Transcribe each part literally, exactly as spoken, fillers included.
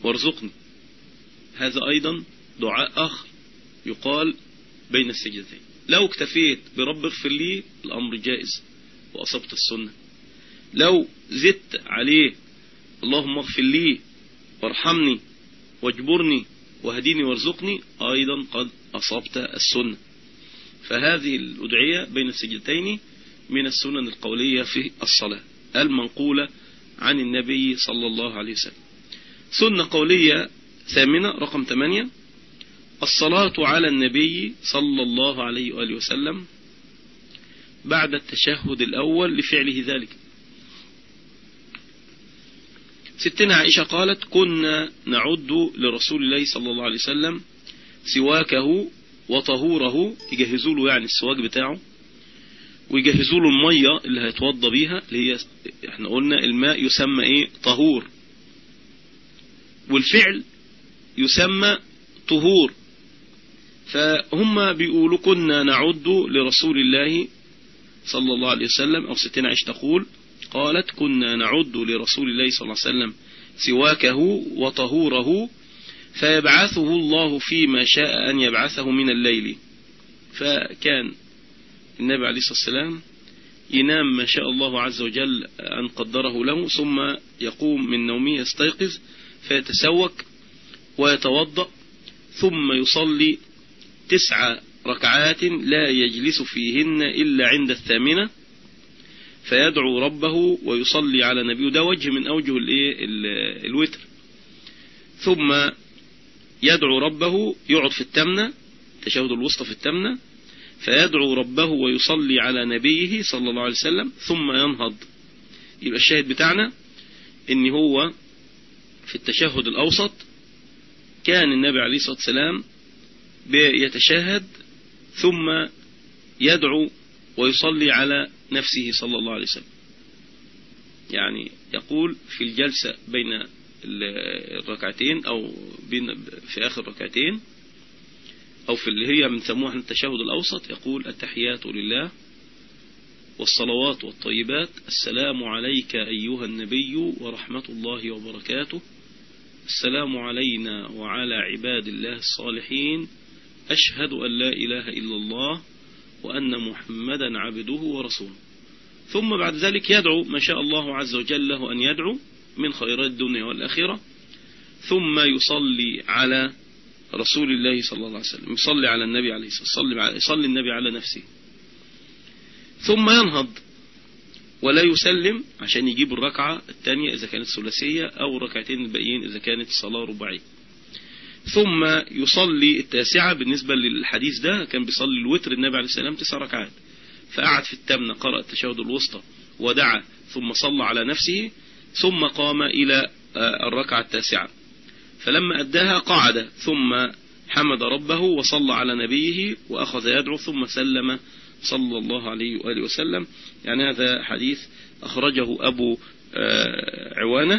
وارزقني، هذا أيضا دعاء آخر يقال بين السجدتين. لو اكتفيت برب اغفر لي الأمر جائز وأصبت السنة. لو زدت عليه اللهم اغفر لي وارحمني واجبرني وهديني وارزقني أيضا قد أصبت السنة. فهذه الأدعية بين السجدتين من السنن القولية في الصلاة المنقولة عن النبي صلى الله عليه وسلم. سنة قولية ثامنة رقم ثمانية: الصلاة على النبي صلى الله عليه وآله وسلم بعد التشهد الأول لفعله ذلك. ستنا عائشة قالت: كنا نعد لرسول الله صلى الله عليه وسلم سواكه وطهوره، يجهزوا له يعني السواك بتاعه، ويجهزوا له المية اللي هيتوضى بيها، اللي هي احنا قلنا الماء يسمى ايه؟ طهور، والفعل يسمى طهور. فهم بيقولوا كنا نعد لرسول الله صلى الله عليه وسلم، او ستنا عائشة تقول قالت: كنا نعد لرسول الله صلى الله عليه وسلم سواكه وطهوره فيبعثه الله فيما شاء أن يبعثه من الليل. فكان النبي عليه الصلاة والسلام ينام ما شاء الله عز وجل أن قدره له، ثم يقوم من نومه يستيقظ فيتسوك ويتوضأ، ثم يصلي تسع ركعات لا يجلس فيهن إلا عند الثامنة، فيدعو ربه ويصلي على نبيه. ده وجه من أوجه الوتر. ثم يدعو ربه، يقعد في التمنة، تشهد الوسطى في التمنة، فيدعو ربه ويصلي على نبيه صلى الله عليه وسلم، ثم ينهض. يبقى الشاهد بتاعنا ان هو في التشهد الأوسط كان النبي عليه الصلاة والسلام بيتشهد ثم يدعو ويصلي على نفسه صلى الله عليه وسلم. يعني يقول في الجلسة بين الركعتين أو بين في آخر ركعتين أو في اللي هي بنسموها التشهد الأوسط، يقول: التحيات لله والصلوات والطيبات، السلام عليك أيها النبي ورحمة الله وبركاته، السلام علينا وعلى عباد الله الصالحين، أشهد أن لا إله إلا الله وأن محمدا عبده ورسوله. ثم بعد ذلك يدعو ما شاء الله عز وجل له أن يدعو من خيرات الدنيا والآخرة، ثم يصلي على رسول الله صلى الله عليه وسلم، يصلي على النبي عليه الصلاة والسلام، يصلي النبي على نفسه، ثم ينهض ولا يسلم عشان يجيب الركعة الثانية إذا كانت ثلاثية، أو الركعتين الباقيين إذا كانت الصلاة رباعية. ثم يصلي التاسعة. بالنسبة للحديث ده كان بيصلي الوتر النبي عليه السلام تسع ركعات، فقعد في التامنة قرأ التشهد الوسطى ودعا، ثم صلى على نفسه، ثم قام إلى الركعة التاسعة، فلما أداها قعد، ثم حمد ربه وصلى على نبيه وأخذ يدعو، ثم سلم صلى الله عليه وآله وسلم. يعني هذا حديث أخرجه أبو عوانة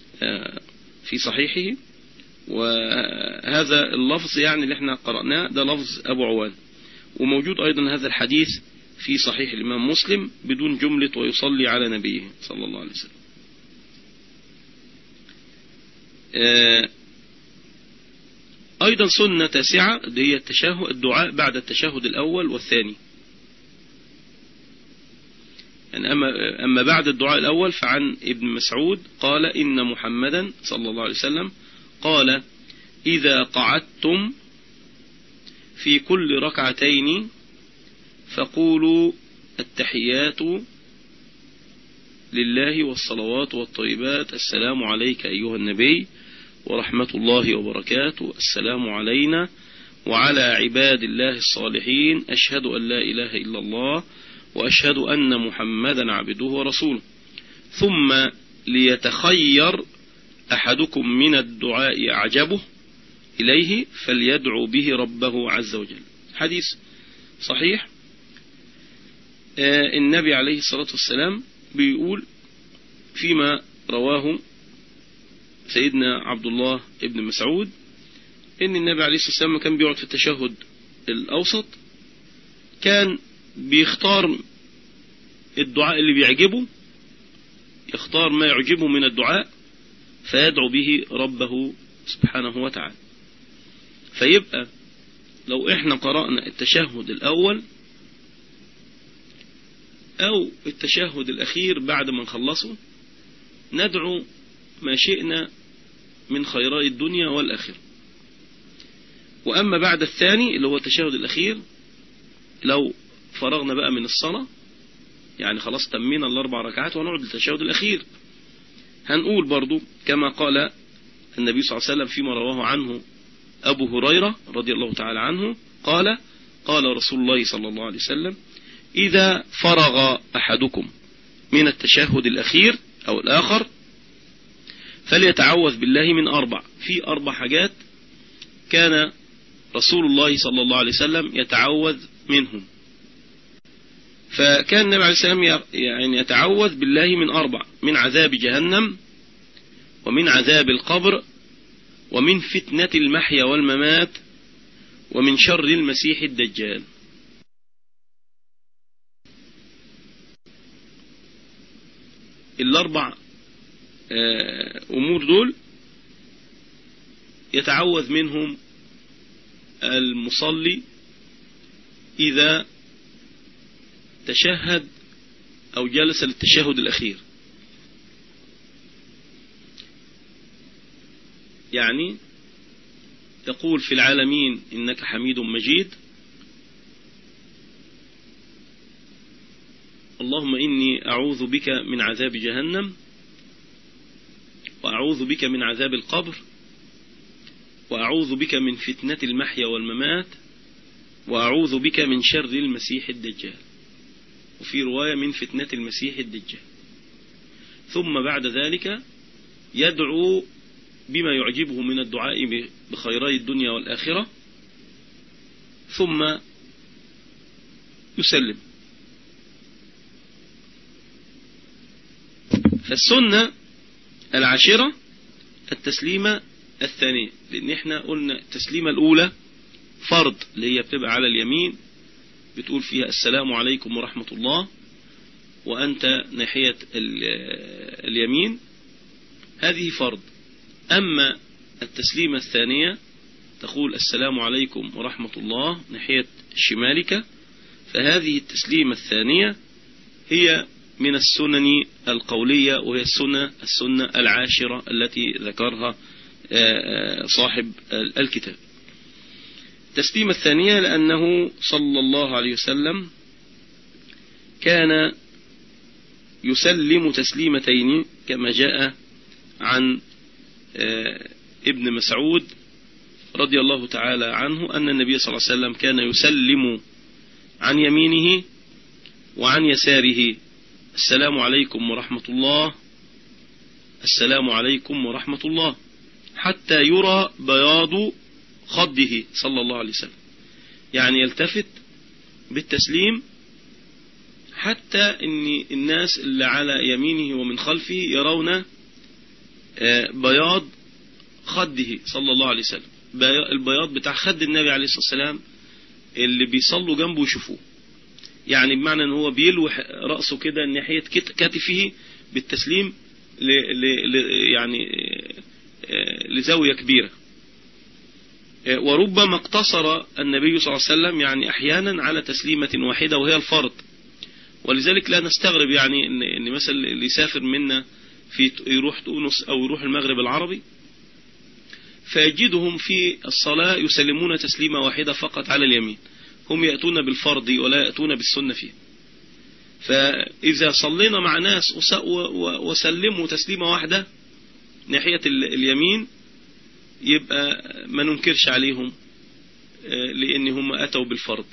في صحيحه، وهذا اللفظ يعني اللي احنا قرأناه ده لفظ أبو عوانة، وموجود أيضا هذا الحديث في صحيح الإمام مسلم بدون جملة ويصلي على نبيه صلى الله عليه وسلم. أيضا سنة تاسعة دي هي التشهد، الدعاء بعد التشهد الأول والثاني. يعني أما, أما بعد الدعاء الأول فعن ابن مسعود قال: إن محمدا صلى الله عليه وسلم قال: إذا قعدتم في كل ركعتين فقولوا التحيات لله والصلوات والطيبات، السلام عليك أيها النبي ورحمة الله وبركاته، السلام علينا وعلى عباد الله الصالحين، أشهد أن لا إله إلا الله وأشهد أن محمدا عبده ورسوله. ثم ليتخير أحدكم من الدعاء أعجبه إليه فليدعو به ربه عز وجل. حديث صحيح. آه النبي عليه الصلاة والسلام بيقول فيما رواه سيدنا عبد الله ابن مسعود إن النبي عليه الصلاة والسلام كان بيقعد في التشهد الأوسط، كان بيختار الدعاء اللي بيعجبه، يختار ما يعجبه من الدعاء فيدعو به ربه سبحانه وتعالى. فيبقى لو احنا قرأنا التشهد الأول أو التشهد الأخير بعد ما نخلصه ندعو ما شئنا من خيراء الدنيا والآخرة. وأما بعد الثاني اللي هو التشهد الأخير، لو فرغنا بقى من الصلاة يعني خلاص تمينا الأربع ركعات ونعد للتشهد الأخير، هنقول برضو كما قال النبي صلى الله عليه وسلم فيما رواه عنه أبو هريرة رضي الله تعالى عنه قال قال رسول الله صلى الله عليه وسلم: إذا فرغ أحدكم من التشهد الأخير أو الآخر فليتعوذ بالله من أربع. في أربع حاجات كان رسول الله صلى الله عليه وسلم يتعوذ منهم. فكان النبي عليه السلام يعني يتعوذ بالله من أربع: من عذاب جهنم، ومن عذاب القبر، ومن فتنة المحيا والممات، ومن شر المسيح الدجال. الأربع أمور دول يتعوذ منهم المصلي إذا تشهد أو جلس للتشهد الأخير. يعني يقول في العالمين إنك حميد مجيد، اللهم إني أعوذ بك من عذاب جهنم، وأعوذ بك من عذاب القبر، وأعوذ بك من فتنة المحيا والممات، وأعوذ بك من شر المسيح الدجال. وفي رواية من فتنة المسيح الدجال. ثم بعد ذلك يدعو بما يعجبه من الدعاء بخيراي الدنيا والآخرة، ثم يسلم. فالسنة العاشرة التسليمة الثانية، لأن احنا قلنا التسليمة الأولى فرض اللي هي بتبقى على اليمين، بتقول فيها السلام عليكم ورحمة الله وأنت ناحية اليمين، هذه فرض. أما التسليمة الثانية تقول السلام عليكم ورحمة الله ناحية شمالك، فهذه التسليمة الثانية هي من السنن القولية، وهي السنة السنة العاشرة التي ذكرها صاحب الكتاب. التسليمة الثانية لأنه صلى الله عليه وسلم كان يسلم تسليمتين كما جاء عن ابن مسعود رضي الله تعالى عنه أن النبي صلى الله عليه وسلم كان يسلم عن يمينه وعن يساره: السلام عليكم ورحمة الله، السلام عليكم ورحمة الله، حتى يرى بياض خده صلى الله عليه وسلم. يعني يلتفت بالتسليم حتى ان الناس اللي على يمينه ومن خلفه يرون بياض خده صلى الله عليه وسلم، البياض بتاع خد النبي عليه الصلاة والسلام اللي بيصلوا جنبه يشوفوه. يعني بمعنى ان هو بيلوح رأسه كده ناحية كتفه بالتسليم ل ل يعني لزاوية كبيرة. وربما اقتصر النبي صلى الله عليه وسلم يعني احيانا على تسليمة واحدة وهي الفرض. ولذلك لا نستغرب يعني ان, إن مثلا اللي يسافر منا في يروح تونس او يروح المغرب العربي فيجدهم في الصلاة يسلمون تسليمة واحدة فقط على اليمين، هم يأتون بالفرض ولا يأتون بالسنة فيه. فإذا صلينا مع ناس وسلموا تسليمة واحدة ناحية اليمين يبقى ما ننكرش عليهم لأن هم أتوا بالفرض.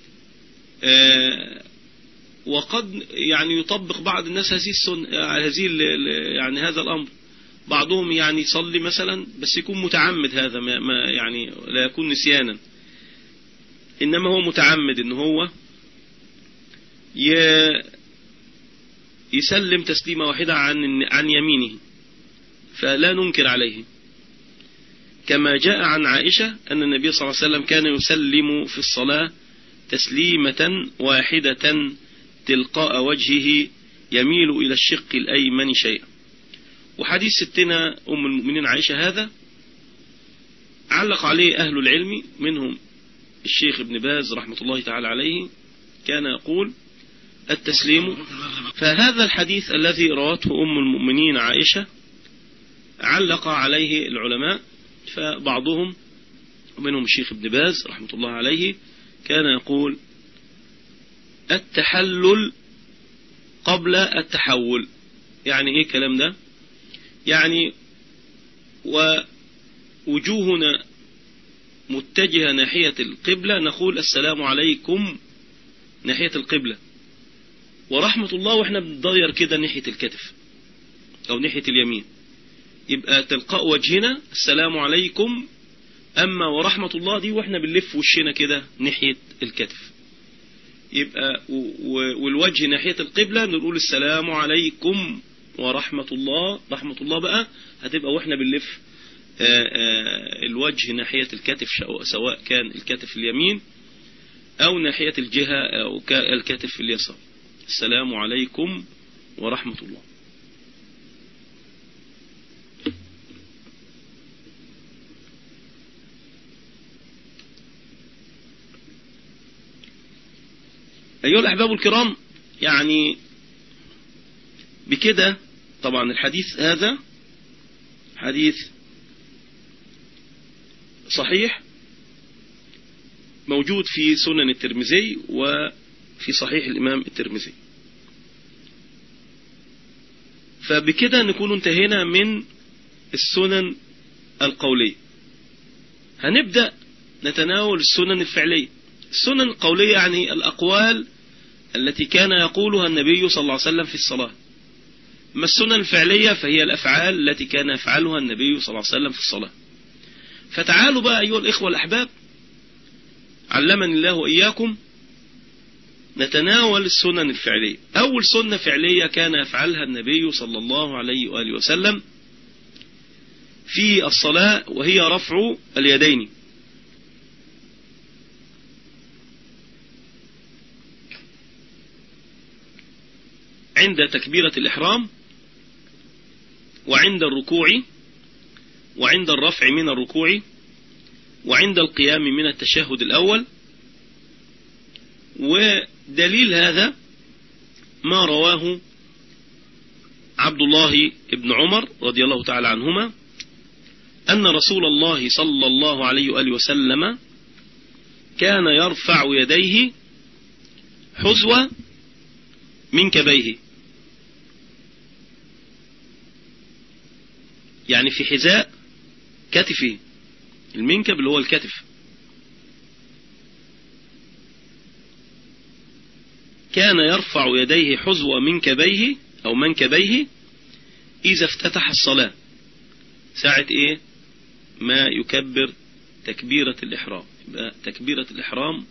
وقد يعني يطبق بعض الناس هذه السنة هذه يعني هذا الأمر، بعضهم يعني يصلي مثلا بس يكون متعمد، هذا ما يعني لا يكون نسيانا، إنما هو متعمد إن هو يسلم تسليمة واحدة عن عن يمينه، فلا ننكر عليه. كما جاء عن عائشة أن النبي صلى الله عليه وسلم كان يسلم في الصلاة تسليمة واحدة تلقاء وجهه يميل إلى الشق الأيمن شيئا. وحديث ستنا أم المؤمنين عائشة هذا علق عليه أهل العلم منهم الشيخ ابن باز رحمة الله تعالى عليه، كان يقول التسليم. فهذا الحديث الذي رواته أم المؤمنين عائشة علق عليه العلماء، فبعضهم ومنهم الشيخ ابن باز رحمة الله عليه كان يقول التحلل قبل التحول. يعني ايه كلام ده؟ يعني ووجوهنا متجهة ناحية القبلة نقول السلام عليكم ناحية القبلة، ورحمة الله واحنا بنضير كده ناحية الكتف او ناحية اليمين، يبقى تلقاء وجهنا السلام عليكم. اما ورحمة الله دي واحنا بنلف وشنا كده ناحية الكتف، يبقى والوجه ناحية القبلة نقول السلام عليكم ورحمة الله. رحمة الله بقى هتبقى واحنا بنلف الوجه ناحية الكتف، سواء كان الكتف اليمين او ناحية الجهة او الكتف اليسار. السلام عليكم ورحمة الله. أيها الأحباب الكرام، يعني بكده طبعا الحديث هذا حديث صحيح موجود في سنن الترمذي وفي صحيح الإمام الترمذي. فبكده نكون انتهينا من السنن القولية. هنبدأ نتناول السنن الفعلية. السنن القولية يعني الأقوال التي كان يقولها النبي صلى الله عليه وسلم في الصلاة. أما السنن الفعلية فهي الأفعال التي كان يفعلها النبي صلى الله عليه وسلم في الصلاة. فتعالوا بقى أيها الإخوة الأحباب، علمني الله وإياكم، نتناول السنن الفعلية. أول سنة فعلية كان يفعلها النبي صلى الله عليه وآله وسلم في الصلاة وهي رفع اليدين. عند تكبيرة الإحرام وعند الركوع وعند الرفع من الركوع وعند القيام من التشهد الأول. ودليل هذا ما رواه عبد الله بن عمر رضي الله تعالى عنهما أن رسول الله صلى الله عليه وآله وسلم كان يرفع يديه حذو منكبيه، يعني في حذاء كتفه. المنكب اللي هو الكتف. كان يرفع يديه حذو منكبيه أو منكبيه إذا افتتح الصلاة، ساعة إيه ما يكبر تكبيرة الإحرام. يبقى تكبيرة الإحرام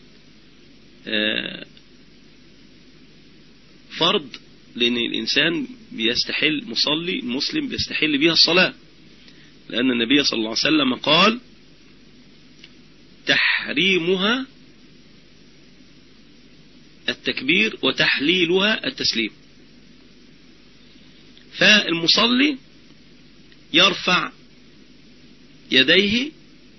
آه فرض، لأن الإنسان بيستحل، مصلي المسلم بيستحل بها الصلاة، لأن النبي صلى الله عليه وسلم قال تحريمها التكبير وتحليلها التسليم. فالمصلي يرفع يديه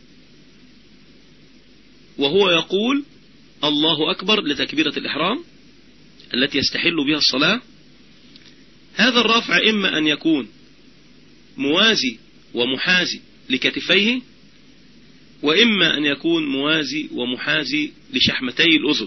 وهو يقول الله أكبر لتكبيرة الإحرام التي يستحل بها الصلاة. هذا الرفع إما أن يكون موازي ومحازي لكتفيه، وإما أن يكون موازي ومحازي لشحمتي الأذن،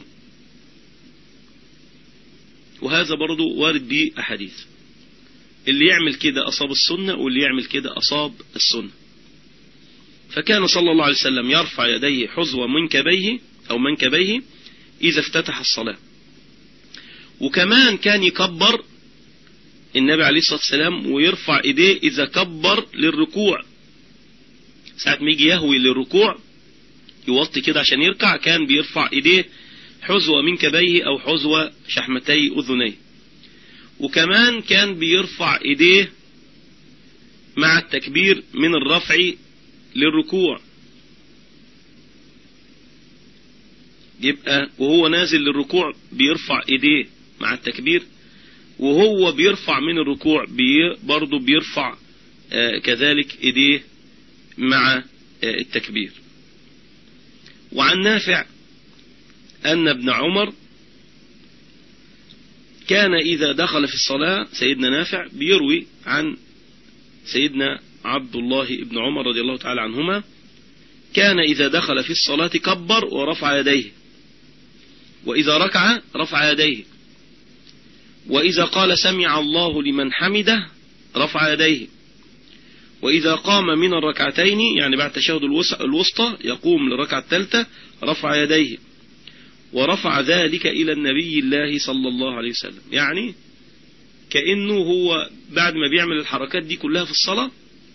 وهذا برضو وارد به أحاديث. اللي يعمل كده أصاب السنة، واللي يعمل كده أصاب السنة. فكان صلى الله عليه وسلم يرفع يديه حذو منكبيه أو منكبيه إذا افتتح الصلاة. وكمان كان يكبر النبي عليه الصلاة والسلام ويرفع ايديه اذا كبر للركوع. ساعة ما يجي يهوي للركوع يوطي كده عشان يركع، كان بيرفع ايديه حذو منكبيه او حذو شحمتي اذنيه. وكمان كان بيرفع ايديه مع التكبير من الرفع للركوع، يبقى وهو نازل للركوع بيرفع ايديه مع التكبير، وهو بيرفع من الركوع بي برضه بيرفع آه كذلك ايديه مع التكبير. وعن نافع أن ابن عمر كان إذا دخل في الصلاة، سيدنا نافع بيروي عن سيدنا عبد الله ابن عمر رضي الله تعالى عنهما، كان إذا دخل في الصلاة كبر ورفع يديه، وإذا ركع رفع يديه، وإذا قال سمع الله لمن حمده رفع يديه، وإذا قام من الركعتين يعني بعد تشهد الوسطى يقوم للركعة الثالثة رفع يديه، ورفع ذلك إلى النبي الله صلى الله عليه وسلم. يعني كأنه هو بعد ما بيعمل الحركات دي كلها في الصلاة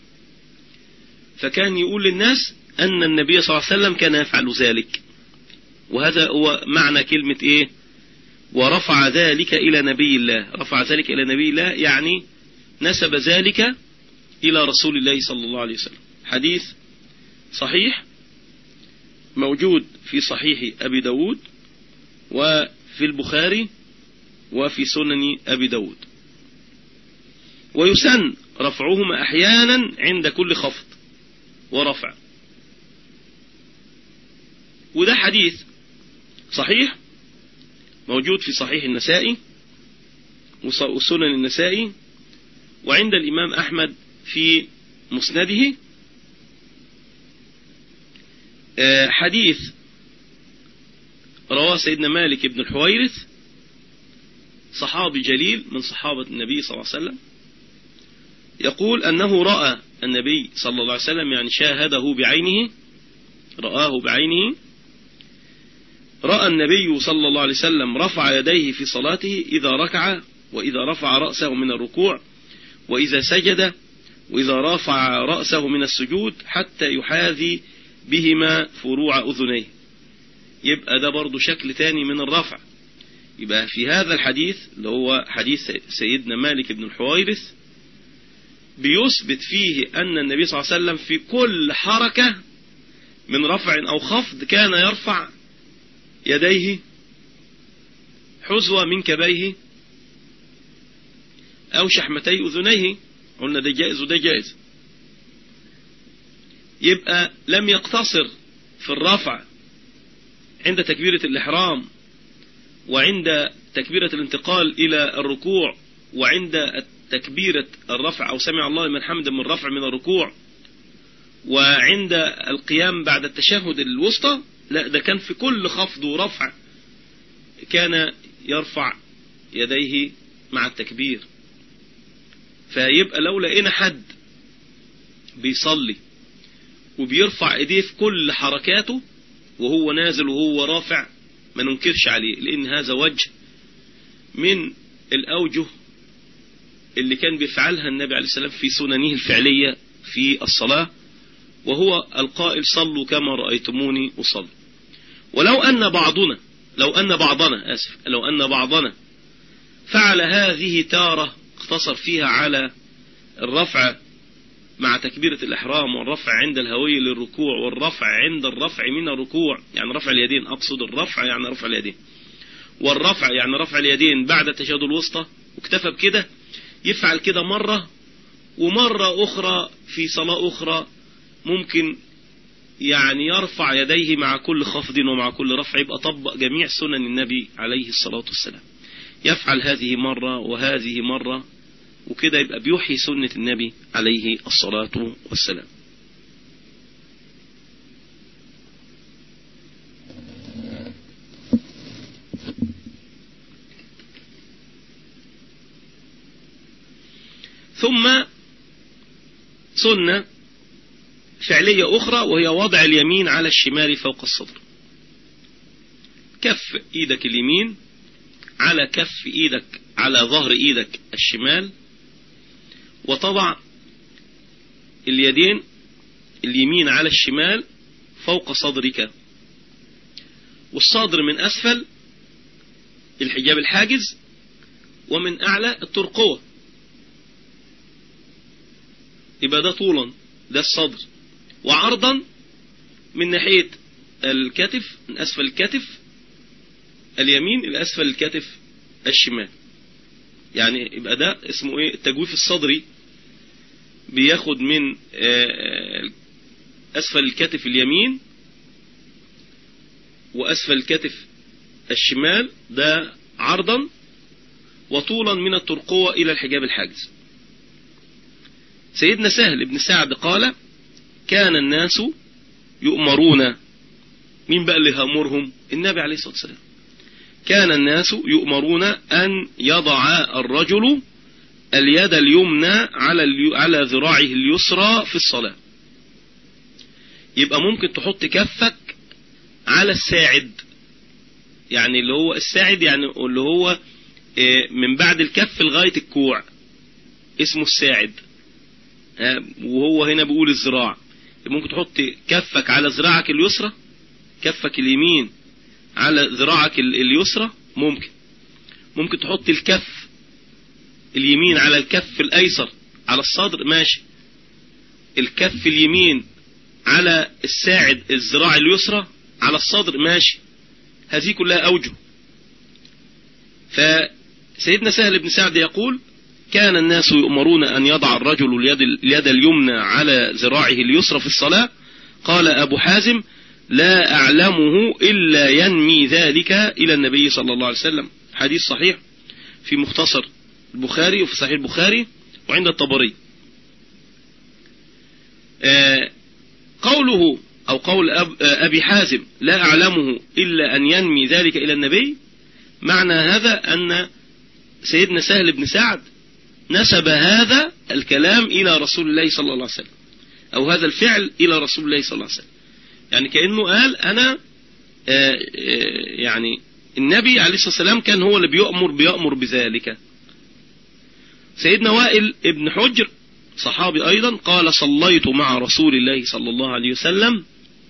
فكان يقول للناس أن النبي صلى الله عليه وسلم كان يفعل ذلك. وهذا هو معنى كلمة إيه؟ ورفع ذلك إلى نبي الله. رفع ذلك إلى نبي الله يعني نسب ذلك إلى رسول الله صلى الله عليه وسلم. حديث صحيح موجود في صحيح أبي داود وفي البخاري وفي سنن أبي داود. ويسن رفعهما أحيانا عند كل خفض ورفع. وده حديث صحيح موجود في صحيح النسائي وسنن النسائي، وعند الإمام أحمد في مسنده. حديث رواه سيدنا مالك بن الحويرث صحابي جليل من صحابة النبي صلى الله عليه وسلم، يقول أنه رأى النبي صلى الله عليه وسلم، يعني شاهده بعينه، رآه بعينه، رأى النبي صلى الله عليه وسلم رفع يديه في صلاته إذا ركع، وإذا رفع رأسه من الركوع، وإذا سجد، وإذا رفع رأسه من السجود، حتى يحاذي بهما فروع أذنيه. يبقى ده برضو شكل تاني من الرفع. يبقى في هذا الحديث اللي هو حديث سيدنا مالك بن الحويرث بيثبت فيه أن النبي صلى الله عليه وسلم في كل حركة من رفع أو خفض كان يرفع يديه حذو منكبيه أو شحمتي أذنيه. قلنا ده جائز وده جائز. يبقى لم يقتصر في الرفع عند تكبيرة الإحرام وعند تكبيرة الانتقال إلى الركوع وعند تكبيرة الرفع أو سمع الله لمن حمده من الرفع من الركوع وعند القيام بعد التشهد الوسطى. لا، ده كان في كل خفض ورفع كان يرفع يديه مع التكبير. فيبقى لو لقينا حد بيصلي وبيرفع ايديه في كل حركاته وهو نازل وهو رافع ما ننكرش عليه، لان هذا وجه من الاوجه اللي كان بيفعلها النبي عليه السلام في سننه الفعلية في الصلاة، وهو القائل صلوا كما رأيتموني أصلي. ولو أن بعضنا لو أن بعضنا آسف لو أن بعضنا فعل هذه تارة اقتصر فيها على الرفع مع تكبيرة الإحرام والرفع عند الهوية للركوع والرفع عند الرفع من الركوع، يعني رفع اليدين، أقصد الرفع يعني رفع اليدين، والرفع يعني رفع اليدين بعد التشهد الوسطى، واكتفى بكده، يفعل كده مرة ومرة أخرى في صلاة أخرى ممكن يعني يرفع يديه مع كل خفض ومع كل رفع، يبقى طبق جميع سنن النبي عليه الصلاة والسلام. يفعل هذه مرة وهذه مرة، وكده يبقى بيوحي سنة النبي عليه الصلاة والسلام. ثم سنة فعلية أخرى وهي وضع اليمين على الشمال فوق الصدر. كف إيدك اليمين على كف إيدك على ظهر إيدك الشمال، وتضع اليدين اليمين على الشمال فوق صدرك، والصدر من أسفل الحجاب الحاجز ومن أعلى الترقوة. يبقى ده طولا ده الصدر، وعرضا من ناحية الكتف من أسفل الكتف اليمين إلى أسفل الكتف الشمال. يعني يبقى ده اسمه ايه؟ التجويف الصدري، بياخد من أسفل الكتف اليمين وأسفل الكتف الشمال ده عرضا وطولا من الترقوة إلى الحجاب الحاجز. سيدنا سهل بن سعد قال كان الناس يؤمرون، مين بقى اللي هامرهم؟ النبي عليه الصلاة والسلام. كان الناس يؤمرون أن يضع الرجل اليد اليمنى على على ذراعه اليسرى في الصلاة. يبقى ممكن تحط كفك على الساعد، يعني اللي هو الساعد يعني اللي هو من بعد الكف لغاية الكوع اسمه الساعد، وهو هنا بيقول الذراع. ممكن تحط كفك على ذراعك اليسرى، كفك اليمين على ذراعك اليسرى، ممكن ممكن تحط الكف اليمين على الكف الأيسر على الصدر، ماشي. الكف اليمين على الساعد الذراع اليسرى على الصدر، ماشي. هذه كلها أوجه. فسيدنا سهل بن سعد يقول كان الناس يؤمرون أن يضع الرجل اليد, اليد اليمنى على ذراعه اليسرى في الصلاة. قال أبو حازم لا أعلمه إلا ينمي ذلك إلى النبي صلى الله عليه وسلم. حديث صحيح في مختصر البخاري وفي صحيح البخاري وعند الطبري. قوله أو قول أبي حازم لا أعلمه إلا أن ينمي ذلك إلى النبي، معنى هذا أن سيدنا سهل بن سعد نسب هذا الكلام إلى رسول الله صلى الله عليه وسلم، أو هذا الفعل إلى رسول الله صلى الله عليه وسلم. يعني كأنه قال أنا يعني النبي عليه الصلاة والسلام كان هو اللي بيأمر بيأمر بذلك. سيدنا وائل ابن حجر صحابي أيضا قال صليت مع رسول الله صلى الله عليه وسلم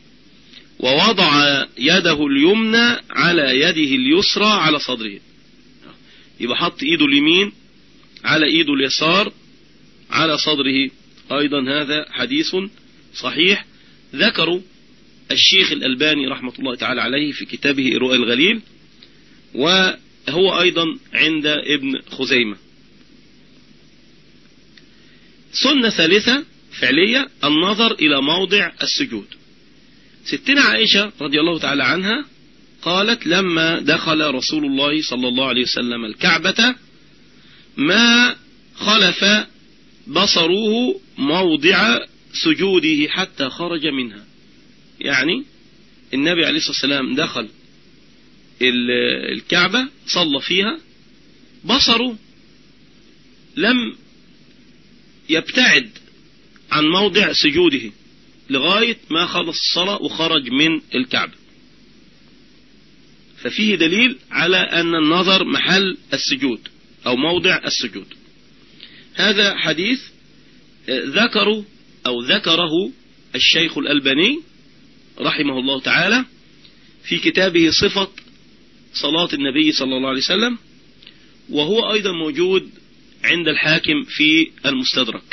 ووضع يده اليمنى على يده اليسرى على صدره. يبقى حط ايده اليمين على ايده اليسار على صدره. ايضا هذا حديث صحيح ذكروا الشيخ الألباني رحمة الله تعالى عليه في كتابه إرواء الغليل، وهو ايضا عند ابن خزيمة. سنة ثالثة فعلية النظر إلى موضع السجود. ستنا عائشة رضي الله تعالى عنها قالت لما دخل رسول الله صلى الله عليه وسلم الكعبة ما خلف بصره موضع سجوده حتى خرج منها. يعني النبي عليه الصلاة والسلام دخل الكعبة صلى فيها، بصره لم يبتعد عن موضع سجوده لغاية ما خلص الصلاة وخرج من الكعبة. ففيه دليل على أن النظر محل السجود أو موضع السجود. هذا حديث ذكره أو ذكره الشيخ الألباني رحمه الله تعالى في كتابه صفة صلاة النبي صلى الله عليه وسلم، وهو أيضا موجود عند الحاكم في المستدرك.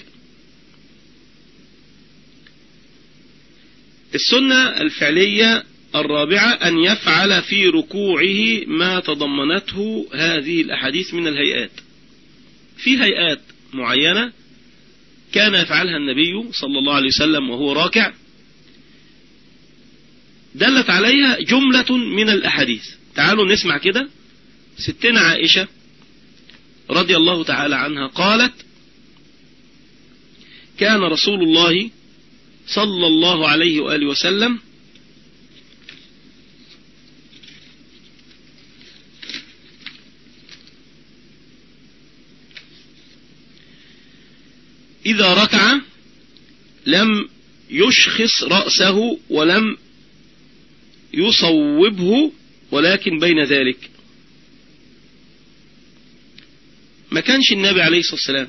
السنة الفعلية الرابعة أن يفعل في ركوعه ما تضمنته هذه الأحاديث من الهيئات. في هيئات معينة كان يفعلها النبي صلى الله عليه وسلم وهو راكع، دلت عليها جملة من الأحاديث. تعالوا نسمع كده. ستنا عائشة رضي الله تعالى عنها قالت كان رسول الله صلى الله عليه وآله وسلم إذا ركع لم يشخص رأسه ولم يصوبه ولكن بين ذلك. ما كانش النبي عليه الصلاة والسلام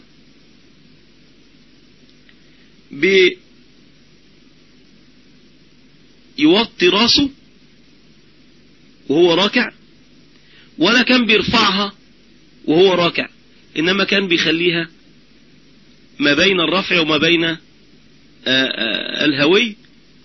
بيوطي راسه وهو راكع، ولا كان بيرفعها وهو راكع، إنما كان بيخليها ما بين الرفع وما بين الهوي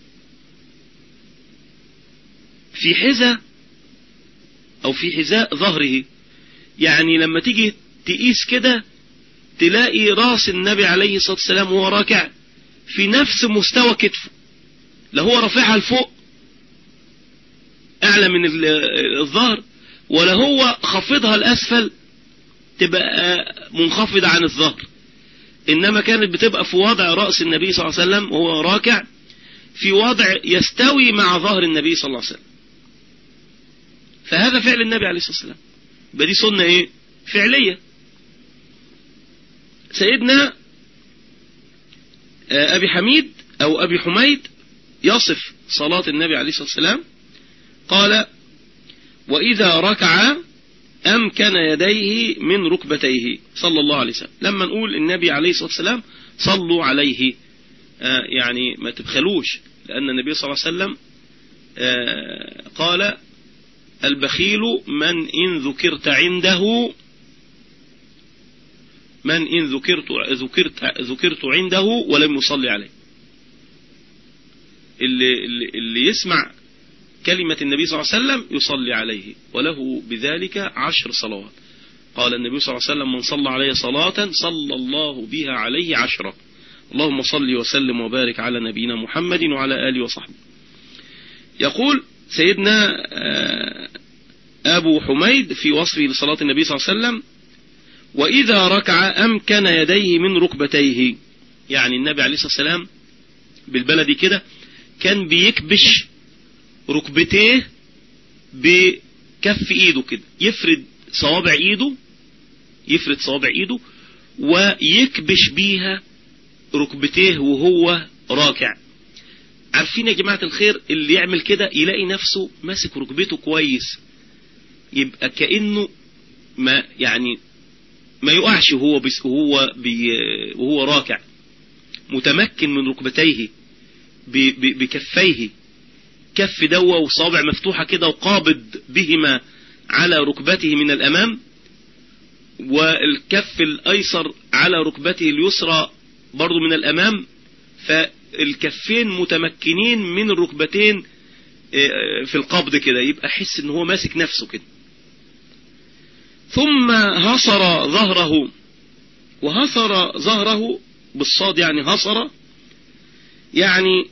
في حذاء أو في حذاء ظهره. يعني لما تيجي تقيس كده تلاقي راس النبي عليه الصلاة والسلام وهو راكع في نفس مستوى كتفه، لا هو رافعها لفوق اعلى من الظهر، ولا هو خفضها الاسفل تبقى منخفضة عن الظهر، انما كانت بتبقى في وضع رأس النبي صلى الله عليه وسلم وهو راكع في وضع يستوي مع ظهر النبي صلى الله عليه وسلم. فهذا فعل النبي عليه الصلاة والسلام، بدي سنة ايه فعلية. سيدنا ابي حميد او ابي حميد يصف صلاة النبي عليه الصلاة والسلام قال: وإذا ركع أمكن يديه من ركبتيه صلى الله عليه وسلم. لما نقول النبي عليه الصلاة والسلام صلوا عليه، آه يعني ما تبخلوش، لأن النبي صلى الله عليه وسلم آه قال: البخيل من إن ذكرت عنده من إن ذكرت ذكرت ذكرت عنده ولم يصلي عليه. اللي, اللي, اللي يسمع كلمة النبي صلى الله عليه وسلم يصلي عليه وله بذلك عشر صلوات. قال النبي صلى الله عليه وسلم: من صلى عليه صلاة صلى الله بها عليه عشرة. اللهم صل وسلم وبارك على نبينا محمد وعلى آله وصحبه. يقول سيدنا أبو حميد في وصفه لصلاة النبي صلى الله عليه وسلم: وإذا ركع أمكن يديه من ركبتيه. يعني النبي عليه الصلاة والسلام بالبلدي كده كان بيكبش ركبتيه بكف ايده كده، يفرد صوابع ايده يفرد صوابع ايده ويكبش بيها ركبتيه وهو راكع. عارفين يا جماعة الخير اللي يعمل كده يلاقي نفسه ماسك ركبته كويس، يبقى كأنه ما يعني ما يقعش وهو بس وهو بي وهو راكع، متمكن من ركبتيه بكفيه، كف دوا وصابع مفتوحة كده وقابض بهما على ركبته من الأمام، والكف الأيسر على ركبته اليسرى برضو من الأمام، فالكفين متمكنين من الركبتين في القبض كده، يبقى حس ان هو ماسك نفسه كده. ثم هصر ظهره، وهصر ظهره بالصاد يعني هصر يعني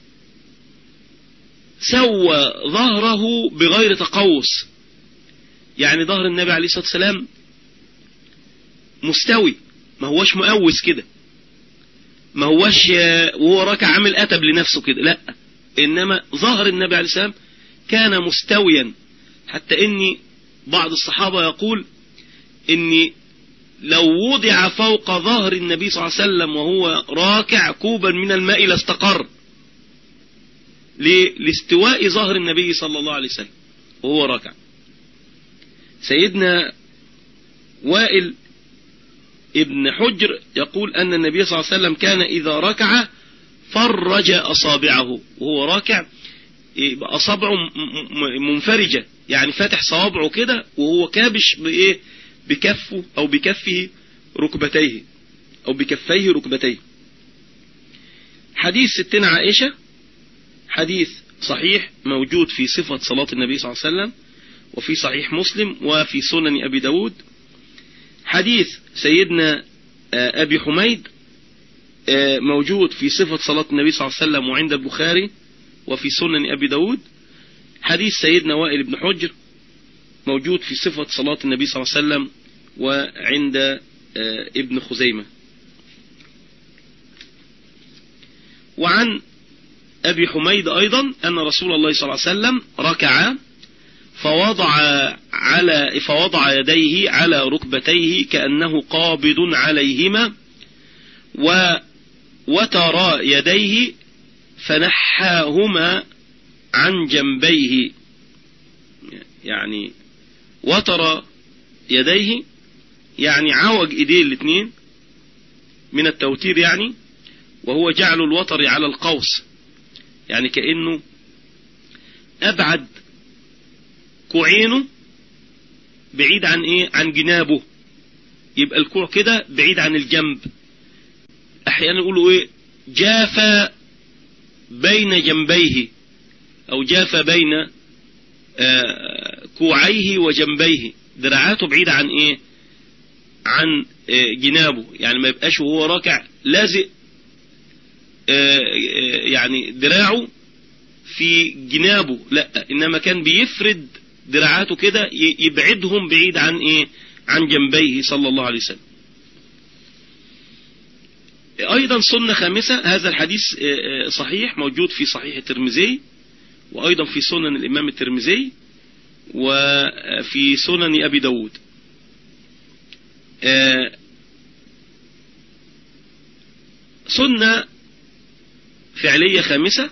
سوى ظهره بغير تقوس، يعني ظهر النبي عليه الصلاة والسلام مستوي، ما هوش مقوس كده، ما هوش وهو راكع عامل أتب لنفسه كده، لا، إنما ظهر النبي عليه السلام كان مستويا، حتى إني بعض الصحابة يقول إني لو وضع فوق ظهر النبي صلى الله عليه وسلم وهو راكع كوبا من الماء لاستقر، لاستواء ظهر النبي صلى الله عليه وسلم وهو راكع. سيدنا وائل ابن حجر يقول أن النبي صلى الله عليه وسلم كان إذا ركع فرج أصابعه وهو راكع، يبقى أصابعه منفرجة، يعني فاتح صوابعه كده وهو كابش بإيه بكفه أو بكفه ركبتيه أو بكفيه ركبتيه. حديث ستنا عائشة حديث صحيح موجود في صفة صلاة النبي صلى الله عليه وسلم وفي صحيح مسلم وفي سنن أبي داود. حديث سيدنا أبي حميد موجود في صفة صلاة النبي صلى الله عليه وسلم وعند البخاري وفي سنن أبي داود. حديث سيدنا وائل بن حجر موجود في صفة صلاة النبي صلى الله عليه وسلم وعند ابن خزيمة. وعن أبي حميد أيضا أن رسول الله صلى الله عليه وسلم ركع فوضع على فوضع يديه على ركبتيه كأنه قابض عليهما، ووتر يديه فنحاهما عن جنبيه، يعني وتر يديه يعني عوج ايديه الاثنين من التوتير، يعني وهو جعل الوتر على القوس، يعني كأنه أبعد كوعينه بعيد عن ايه عن جنابه، يبقى الكوع كده بعيد عن الجنب. احيانا يقولوا ايه جاف بين جنبيه او جاف بين آه كوعيه وجنبيه، دراعاته بعيدة عن ايه عن آه جنابه، يعني ما يبقاش وهو راكع لازق آه يعني دراعه في جنابه، لا، انما كان بيفرد دراعاته كده يبعدهم بعيد عن ايه، عن جنبيه صلى الله عليه وسلم. ايضا سنة خامسة، هذا الحديث صحيح موجود في صحيح الترمذي، وايضا في سنن الامام الترمذي، وفي سنن ابي داود. سنة فعلية خامسة،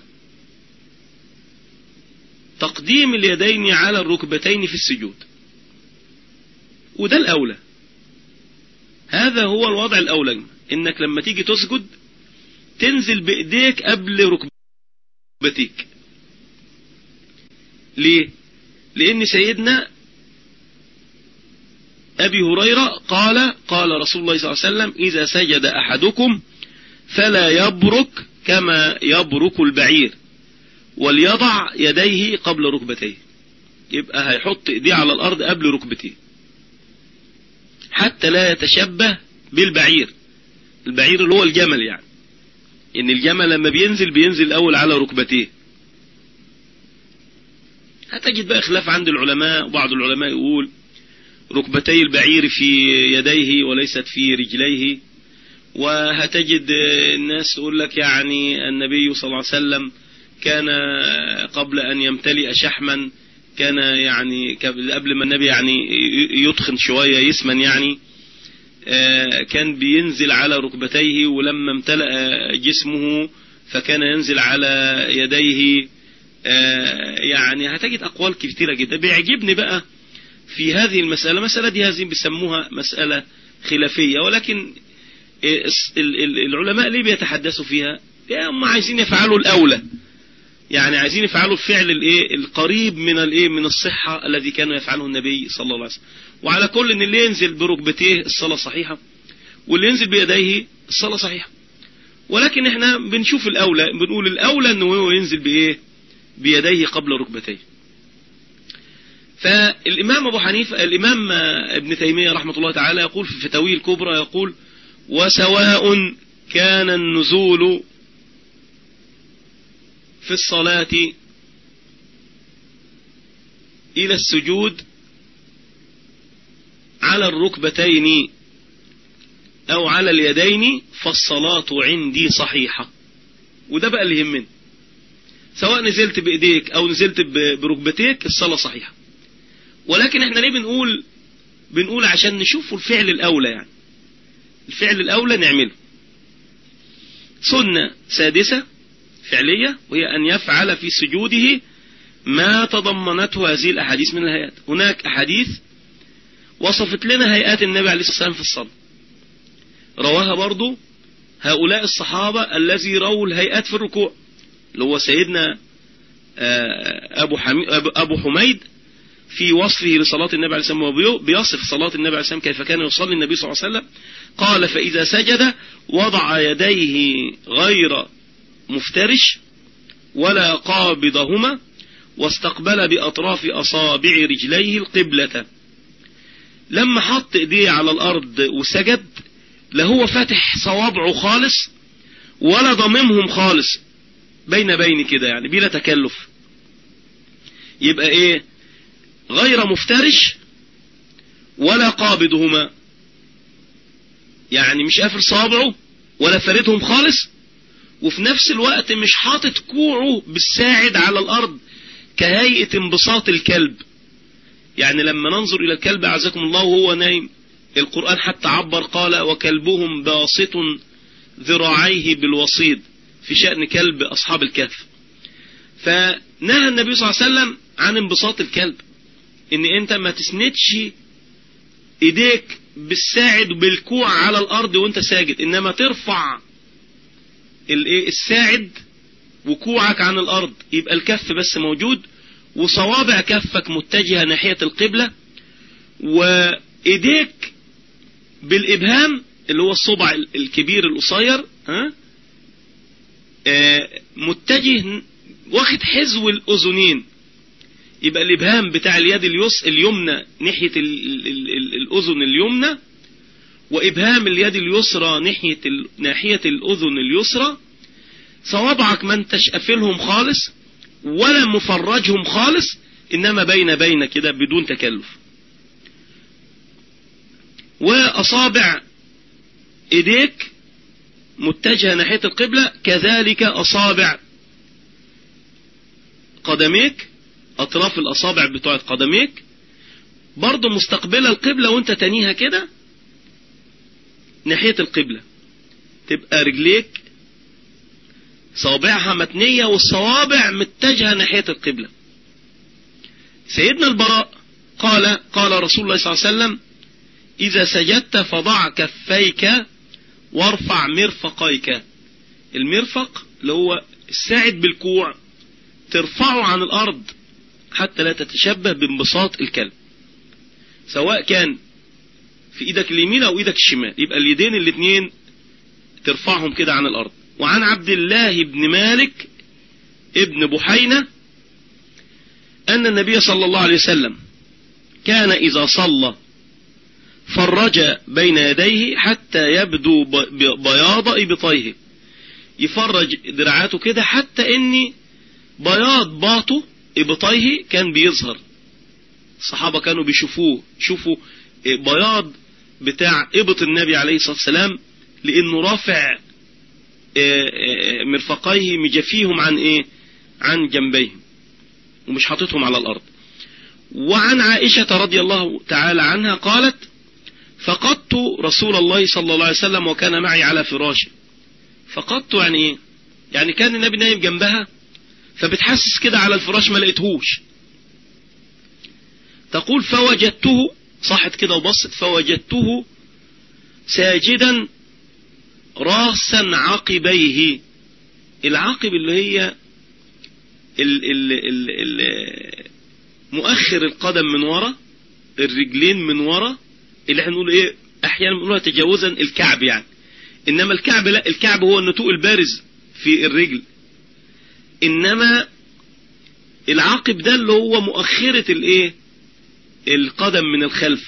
تقديم اليدين على الركبتين في السجود، وده الأولى. هذا هو الوضع الأولى، إنك لما تيجي تسجد تنزل بإيديك قبل ركبتيك. ليه؟ لأن سيدنا أبي هريرة قال قال رسول الله صلى الله عليه وسلم: إذا سجد أحدكم فلا يبرك كما يبرك البعير، وليضع يديه قبل ركبتيه. يبقى هيحط ايديه على الارض قبل ركبتيه حتى لا يتشبه بالبعير. البعير اللي هو الجمل، يعني ان الجمل لما بينزل بينزل اول على ركبتيه. هتجد بقى خلاف عند العلماء، وبعض العلماء يقول ركبتي البعير في يديه وليست في رجليه، وهتجد الناس تقول لك يعني النبي صلى الله عليه وسلم كان قبل أن يمتلئ شحما، كان يعني قبل ما النبي يعني يدخن شوية يسمن، يعني كان بينزل على ركبتيه، ولما امتلأ جسمه فكان ينزل على يديه. يعني هتجد أقوال كثيرة جدا. بيعجبني بقى في هذه المسألة، مسألة دي هذه بيسموها مسألة خلافية، ولكن العلماء ليه بيتحدثوا فيها؟ هم عايزين يفعلوا الأولى، يعني عايزين يفعلوا الفعل الايه القريب من الايه من الصحة الذي كانوا يفعله النبي صلى الله عليه وسلم. وعلى كل ان اللي ينزل بركبتيه الصلاة صحيحة، واللي ينزل بيديه الصلاة صحيحة، ولكن احنا بنشوف الاولى، بنقول الاولى انه هو ينزل بايه بيديه قبل ركبتيه. فالامام ابو حنيفة الامام ابن تيمية رحمة الله تعالى يقول في فتاويه الكبرى، يقول: وسواء كان النزول في الصلاة إلى السجود على الركبتين أو على اليدين فالصلاة عندي صحيحة. وده بقى اللي يهمني، سواء نزلت بإيديك أو نزلت بركبتيك الصلاة صحيحة. ولكن احنا ليه بنقول بنقول عشان نشوف الفعل الأولى، يعني الفعل الأولى نعمله. سنة سادسة فعلية، وهي أن يفعل في سجوده ما تضمنته هذه الأحاديث من الهيئات. هناك أحاديث وصفت لنا هيئات النبي عليه الصلاة والسلام في الصلاة، رواها برضو هؤلاء الصحابة الذي رووا الهيئات في الركوع، اللي هو سيدنا أبو, أبو حميد في وصفه لصلاة النبي عليه الصلاة والسلام، بيصف صلاة النبي عليه الصلاة والسلام كيف كان يصلي النبي صلى الله عليه وسلم. قال: فإذا سجد وضع يديه غير مفترش ولا قابضهما، واستقبل بأطراف أصابع رجليه القبلة. لما حط ايديه على الأرض وسجد، لا هو فاتح صوابعه خالص ولا ضممهم خالص، بين بين كده، يعني بلا تكلف. يبقى ايه؟ غير مفترش ولا قابضهما، يعني مش قافل صوابعه ولا فاردهم خالص، وفي نفس الوقت مش حاطط كوعه بالساعد على الأرض كهيئة انبساط الكلب. يعني لما ننظر إلى الكلب أعزكم الله وهو نايم، القرآن حتى عبر قال: وكلبهم باسط ذراعيه بالوصيد، في شأن كلب أصحاب الكهف. فنهى النبي صلى الله عليه وسلم عن انبساط الكلب، ان انت ما تسندش ايديك بالساعد بالكوع على الأرض وانت ساجد، انما ترفع الساعد وكوعك عن الأرض، يبقى الكف بس موجود وصوابع كفك متجهة ناحية القبلة، وإيديك بالإبهام اللي هو الصبع الكبير القصير ها متجه واخد حذو الأذنين. يبقى الإبهام بتاع اليد اليس اليمنى ناحية الأذن اليمنى، وإبهام اليد اليسرى ناحية ناحية الأذن اليسرى. صوابعك ما انتش قافلهم خالص، ولا مفرجهم خالص، إنما بين بين كده بدون تكلف. وأصابع إيديك متجهة ناحية القبلة، كذلك أصابع قدميك، أطراف الأصابع بتوعت قدميك برضو مستقبلة القبلة، وانت تنيها كده ناحية القبلة، تبقى رجليك صوابعها متنية والصوابع متجهة ناحية القبلة. سيدنا البراء قال قال رسول الله صلى الله عليه وسلم: إذا سجدت فضع كفيك وارفع مرفقيك. المرفق اللي هو الساعد بالكوع ترفعه عن الأرض حتى لا تتشبه بانبساط الكلب، سواء كان في ايدك اليمين او ايدك الشمال، يبقى اليدين الاثنين ترفعهم كده عن الارض. وعن عبد الله بن مالك ابن بحينة ان النبي صلى الله عليه وسلم كان اذا صلى فرج بين يديه حتى يبدو بياض ابطيه، يفرج دراعاته كده حتى ان بياض باطه ابطيه كان بيظهر. الصحابة كانوا بيشوفوه، شوفوا بياض بتاع ابط النبي عليه الصلاة والسلام، لانه رافع مرفقيه مجفيهم عن ايه عن جنبيهم ومش حاططهم على الارض. وعن عائشة رضي الله تعالى عنها قالت: فقدت رسول الله صلى الله عليه وسلم وكان معي على فراشه. فقدت يعني ايه؟ يعني كان النبي نايم جنبها فبتحسس كده على الفراش ما لقيتهوش. تقول: فوجدته، صحت كده وبصت، فوجدته ساجدا راسا عقبيه. العقب اللي هي ال ال ال ال مؤخر القدم من ورا، الرجلين من ورا، اللي احنا نقول ايه احيانا بنقولها تجاوزا الكعب يعني، انما الكعب لا، الكعب هو النتوء البارز في الرجل، انما العقب ده اللي هو مؤخرة الايه القدم من الخلف.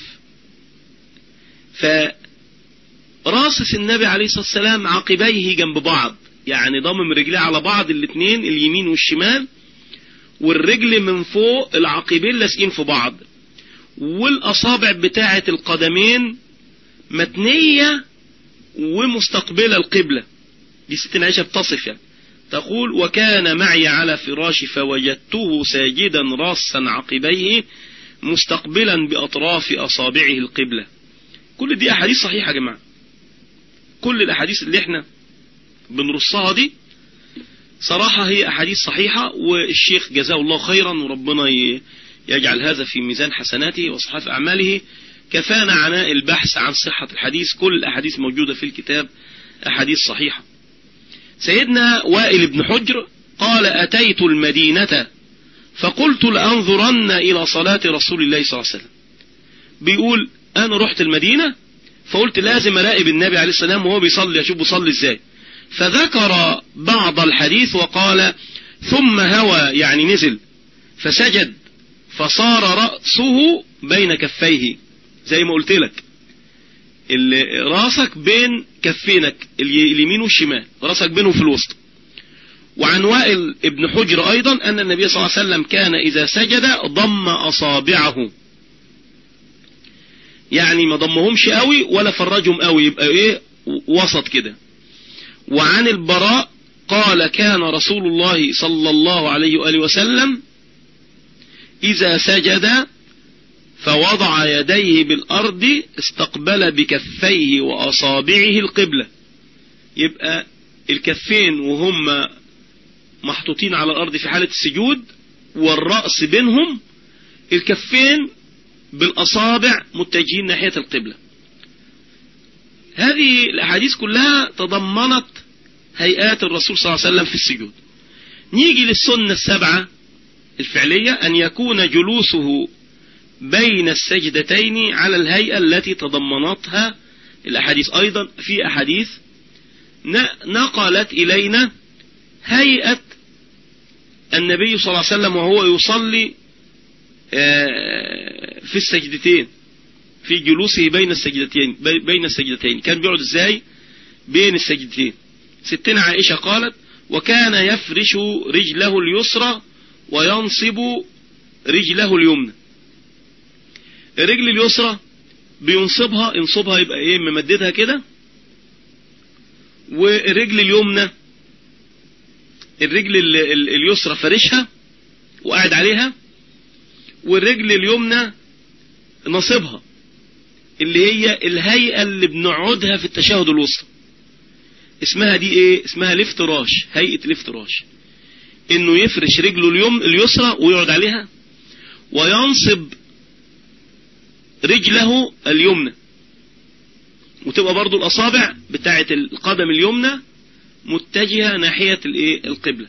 فراسس النبي عليه الصلاة والسلام عقبيه جنب بعض، يعني ضمم رجليه على بعض الاثنين اليمين والشمال، والرجل من فوق العقبين لاسقين في بعض، والاصابع بتاعة القدمين متنية ومستقبلة القبلة. دي ستنا عائشة بتصف يعني، تقول: وكان معي على فراشي فوجدته ساجدا راسا عقبيه مستقبلا بأطراف أصابعه القبلة. كل دي أحاديث صحيحة يا جماعة، كل الأحاديث اللي احنا بنرصها دي صراحة هي أحاديث صحيحة، والشيخ جزاه الله خيرا وربنا يجعل هذا في ميزان حسناته وصحة أعماله. كفانا عناء البحث عن صحة الحديث، كل الأحاديث موجودة في الكتاب أحاديث صحيحة. سيدنا وائل بن حجر قال: أتيت المدينة فقلت لأنظرن إلى صلاة رسول الله صلى الله عليه وسلم. بيقول أنا رحت المدينة فقلت لازم أراقب النبي عليه السلام وهو بيصلي، أشوف بيصلي إزاي. فذكر بعض الحديث وقال: ثم هوى، يعني نزل، فسجد فصار رأسه بين كفيه، زي ما قلت لك راسك بين كفينك اليمين والشمال، راسك بينهم في الوسط. وعن وائل ابن حجر أيضا أن النبي صلى الله عليه وسلم كان إذا سجد ضم أصابعه، يعني ما ضمهمش قوي ولا فرجهم قوي، يبقى إيه وسط كده. وعن البراء قال: كان رسول الله صلى الله عليه وآله وسلم إذا سجد فوضع يديه بالأرض استقبل بكفيه وأصابعه القبلة. يبقى الكفين وهم محطوطين على الأرض في حالة السجود، والرأس بينهم، الكفين بالأصابع متجهين ناحية القبلة. هذه الأحاديث كلها تضمنت هيئات الرسول صلى الله عليه وسلم في السجود. نيجي للسنة السبعة الفعلية: أن يكون جلوسه بين السجدتين على الهيئة التي تضمنتها الأحاديث. أيضا في أحاديث نقلت إلينا هيئة النبي صلى الله عليه وسلم وهو يصلي في السجدتين، في جلوسه بين السجدتين بين السجدتين كان بيقعد ازاي بين السجدتين. ستنا عائشة قالت: وكان يفرش رجله اليسرى وينصب رجله اليمنى. الرجل اليسرى بينصبها، ينصبها يبقى ايه ممددها كده، والرجل اليمنى الرجل اليسرى فرشها وقاعد عليها، والرجل اليمنى نصبها، اللي هي الهيئة اللي بنقعدها في التشهد الوسطى. اسمها دي ايه؟ اسمها الافتراش، هيئة الافتراش، انه يفرش رجله اليم اليسرى ويقعد عليها، وينصب رجله اليمنى، وتبقى برضو الاصابع بتاعة القدم اليمنى متجهة ناحية الايه القبلة.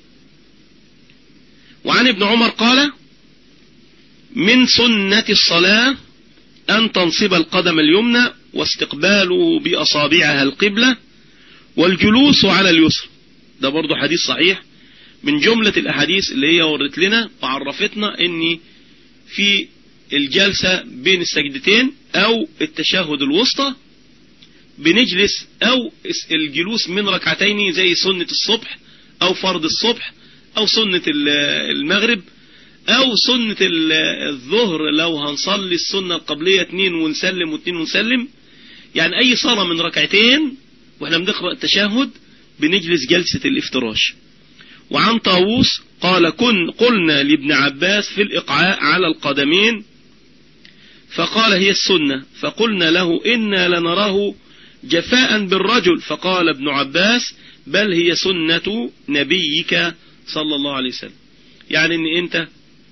وعن ابن عمر قال: من سنة الصلاة أن تنصب القدم اليمنى واستقباله بأصابعها القبلة والجلوس على اليسر. ده برضو حديث صحيح من جملة الأحاديث اللي هي ورت لنا وعرفتنا ان في الجلسة بين السجدتين أو التشهد الوسطى بنجلس، أو الجلوس من ركعتين زي سنة الصبح أو فرض الصبح أو سنة المغرب أو سنة الظهر لو هنصلي السنة القبلية اتنين ونسلم واتنين ونسلم، يعني أي صلاة من ركعتين وإحنا بنقرأ التشهد بنجلس جلسة الافتراش. وعن طاووس قال: كن قلنا لابن عباس في الإقعاء على القدمين فقال: هي السنة، فقلنا له: إنا لنراه جفاء بالرجل، فقال ابن عباس: بل هي سنة نبيك صلى الله عليه وسلم. يعني ان انت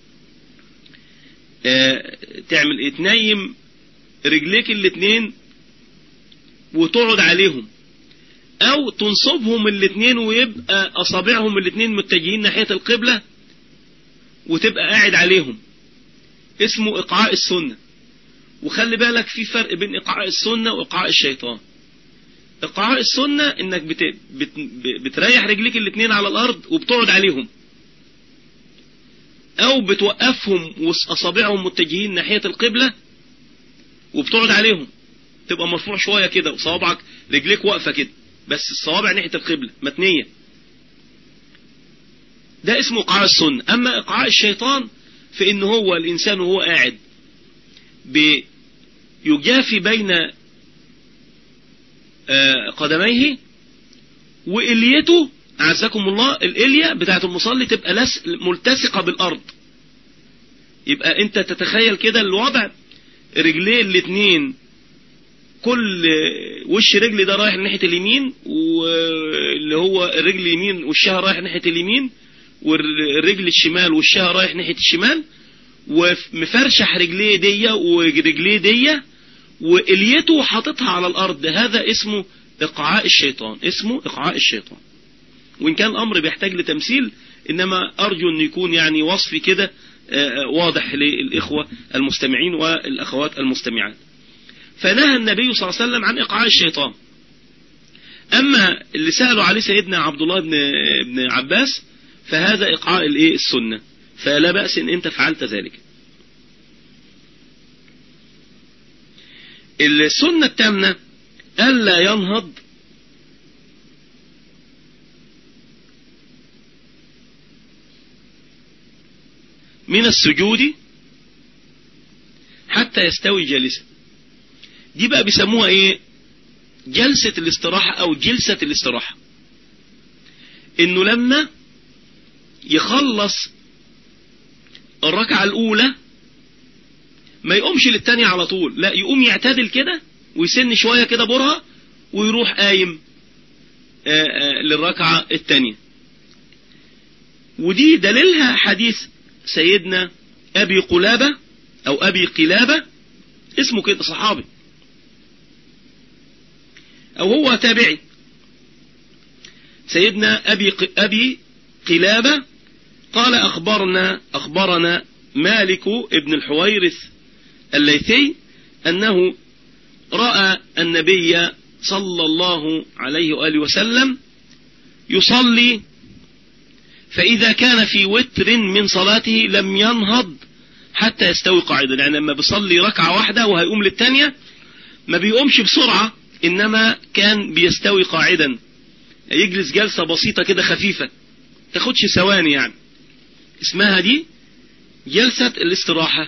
اه تعمل ايه؟ تنيم رجليك الاتنين وتقعد عليهم، او تنصبهم الاتنين ويبقى اصابعهم الاتنين متجهين ناحية القبلة وتبقى قاعد عليهم، اسمه اقعاء السنة. وخلي بالك في فرق بين اقعاء السنة واقعاء الشيطان. اقعاء السنة انك بت... بت... بتريح رجليك الاتنين على الارض وبتقعد عليهم، او بتوقفهم واصابعهم متجهين ناحية القبلة وبتقعد عليهم، تبقى مرفوع شوية كده وصوابعك رجليك واقفة كده بس الصوابع ناحية القبلة متنية، ده اسمه اقعاء السنة. اما اقعاء الشيطان فان هو الانسان وهو قاعد بيجافي بين قدميه وإليته، أعزكم الله، الإلية بتاعت المصلي تبقى لس ملتصقة بالأرض. يبقى أنت تتخيل كده الوضع، رجليه الاتنين كل وش رجل ده رايح ناحية اليمين، واللي هو الرجل اليمين وشها رايح ناحية اليمين، والرجل الشمال وشها رايح ناحية الشمال، ومفرشح رجليه دي ورجليه دي وإليته حاططها على الأرض. هذا اسمه إقعاء الشيطان، اسمه إقعاء الشيطان. وإن كان الأمر بيحتاج لتمثيل، إنما أرجو أن يكون يعني وصفي كده واضح للإخوة المستمعين والأخوات المستمعات. فنهى النبي صلى الله عليه وسلم عن إقعاء الشيطان. أما اللي سألوا عليه سيدنا عبد الله بن عباس فهذا إقعاء السنة، فلا بأس إن أنت فعلت ذلك. السنة التامنة ألا ينهض من السجود حتى يستوي جالسا. دي بقى بيسموها ايه؟ جلسة الاستراحة او جلسة الاستراحة. انه لما يخلص الركعة الاولى ما يقومش للتانية على طول، لا يقوم يعتدل كده ويسن شوية كده برها ويروح قايم آآ آآ للركعة التانية. ودي دليلها حديث سيدنا أبي قلابة أو أبي قلابة، اسمه كده صحابي أو هو تابعي. سيدنا أبي أبي قلابة قال: أخبرنا أخبرنا مالك ابن الحويرث الليثي أنه رأى النبي صلى الله عليه وآله وسلم يصلي، فإذا كان في وتر من صلاته لم ينهض حتى يستوي قاعدا. يعني لما بيصلي ركعة واحدة وهيقوم للتانية ما بيقومش بسرعة، إنما كان بيستوي قاعدا، يجلس جلسة بسيطة كده خفيفة تاخدش ثواني يعني. اسمها دي جلسة الاستراحة.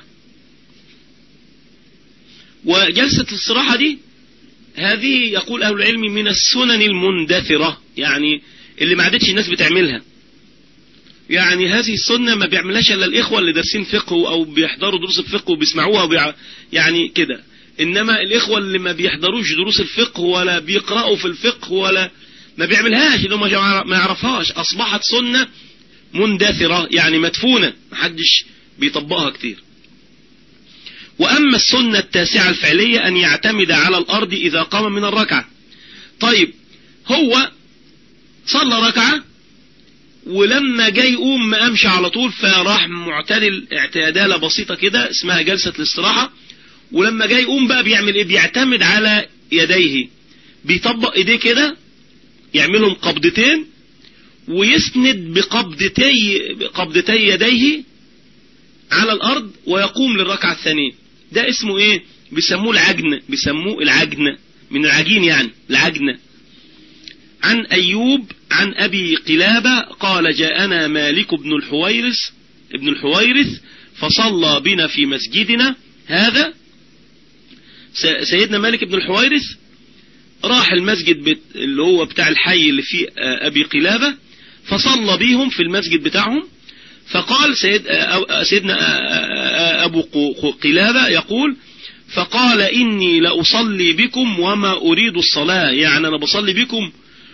وجلسة الاستراحة دي هذه يقول أهل العلم من السنن المندثرة، يعني اللي ما عادتش الناس بتعملها. يعني هذه السنة ما بيعملهاش إلا الإخوة اللي دارسين فقه أو بيحضروا دروس الفقه وبيسمعوها وبيع... يعني كده. إنما الإخوة اللي ما بيحضروش دروس الفقه ولا بيقرأوا في الفقه ولا ما بيعملهاش، إنه ما يعرفهاش، أصبحت سنة مندثرة يعني مدفونة، محدش بيطبقها كتير. وأما السنة التاسعة الفعلية أن يعتمد على الأرض إذا قام من الركعة. طيب هو صلى ركعة ولما جاي يقوم ما قامش على طول، فراح معتدل اعتدالة بسيطة كده اسمها جلسة الاستراحة. ولما جاي يقوم بقى بيعمل ايه؟ بيعتمد على يديه، بيطبق ايديه كده يعملهم قبضتين ويسند بقبضتي بقبضتي يديه على الارض ويقوم للركعة الثانية. ده اسمه ايه؟ بيسموه العجن، بيسموه العجن من العجين يعني العجن. عن أيوب عن أبي قلابة قال جاءنا مالك بن الحويرث ابن الحويرث فصلى بنا في مسجدنا هذا. سيدنا مالك بن الحويرث راح المسجد اللي هو بتاع الحي اللي فيه أبي قلابة فصلى بيهم في المسجد بتاعهم. فقال سيد سيدنا أبو قلابة يقول فقال إني لأصلي بكم وما أريد الصلاة، يعني أنا بصلي بكم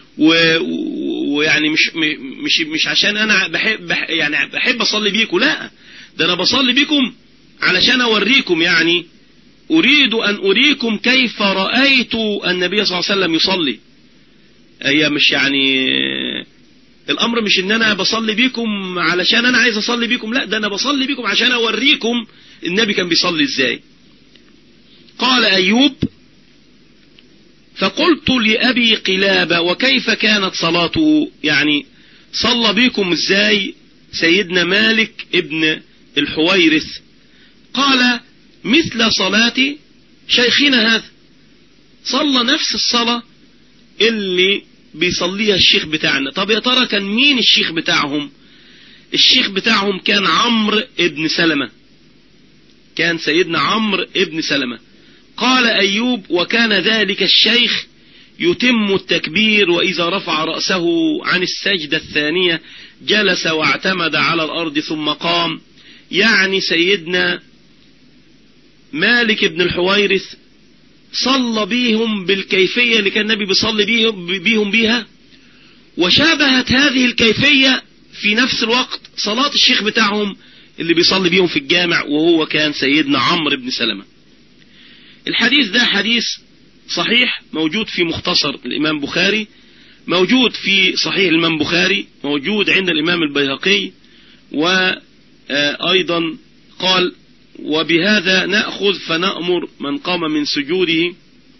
ويعني مش مش مش عشان انا بحب يعني بحب اصلي بيكم، لا ده انا بصلي بيكم علشان اوريكم، يعني اريد ان اريكم كيف رأيت النبي صلى الله عليه وسلم يصلي. هي مش يعني الامر مش ان انا بصلي بيكم علشان انا عايز اصلي بيكم، لا ده انا بصلي بيكم عشان اوريكم النبي كان بيصلي ازاي. قال ايوب فقلت لأبي قلابة وكيف كانت صلاته، يعني صلى بكم ازاي سيدنا مالك ابن الحويرث؟ قال مثل صلاة شيخنا هذا، صلى نفس الصلاة اللي بيصليها الشيخ بتاعنا. طب يا ترى كان مين الشيخ بتاعهم؟ الشيخ بتاعهم كان عمرو ابن سلمة، كان سيدنا عمرو ابن سلمة. قال أيوب وكان ذلك الشيخ يتم التكبير وإذا رفع رأسه عن السجدة الثانية جلس واعتمد على الأرض ثم قام. يعني سيدنا مالك بن الحويرث صلى بيهم بالكيفية اللي كان النبي بيصلي بيهم, بيهم بيها، وشابهت هذه الكيفية في نفس الوقت صلاة الشيخ بتاعهم اللي بيصلي بيهم في الجامع وهو كان سيدنا عمرو بن سلمة. الحديث ده حديث صحيح موجود في مختصر الإمام بخاري، موجود في صحيح الإمام بخاري، موجود عند الإمام البيهقي. وأيضا قال وبهذا نأخذ فنأمر من قام من سجوده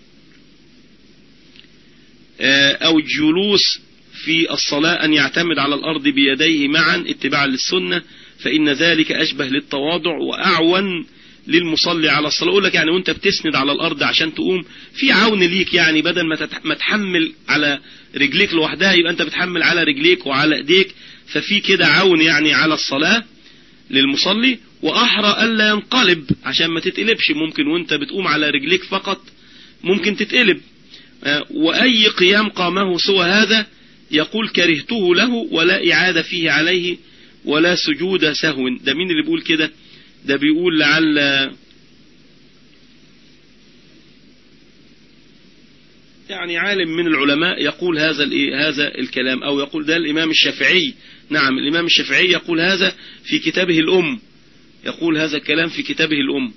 أو الجلوس في الصلاة أن يعتمد على الأرض بيديه معا اتباعا للسنة، فإن ذلك أشبه للتواضع وأعون للمصلي على الصلاة. أقول لك يعني وانت بتسند على الأرض عشان تقوم في عون ليك، يعني بدل ما تحمل على رجليك لوحدها يبقى انت بتحمل على رجليك وعلى ايديك، ففي كده عون يعني على الصلاة للمصلي. وأحرى ألا ينقلب عشان ما تتقلبش، ممكن وانت بتقوم على رجليك فقط ممكن تتقلب. وأي قيام قامه سوى هذا يقول كرهته له ولا إعادة فيه عليه ولا سجود سهو. ده مين اللي بيقول كده؟ ده بيقول لعل يعني عالم من العلماء يقول هذا هذا الكلام، أو يقول ده الإمام الشافعي. نعم الإمام الشافعي يقول هذا في كتابه الأم، يقول هذا الكلام في كتابه الأم.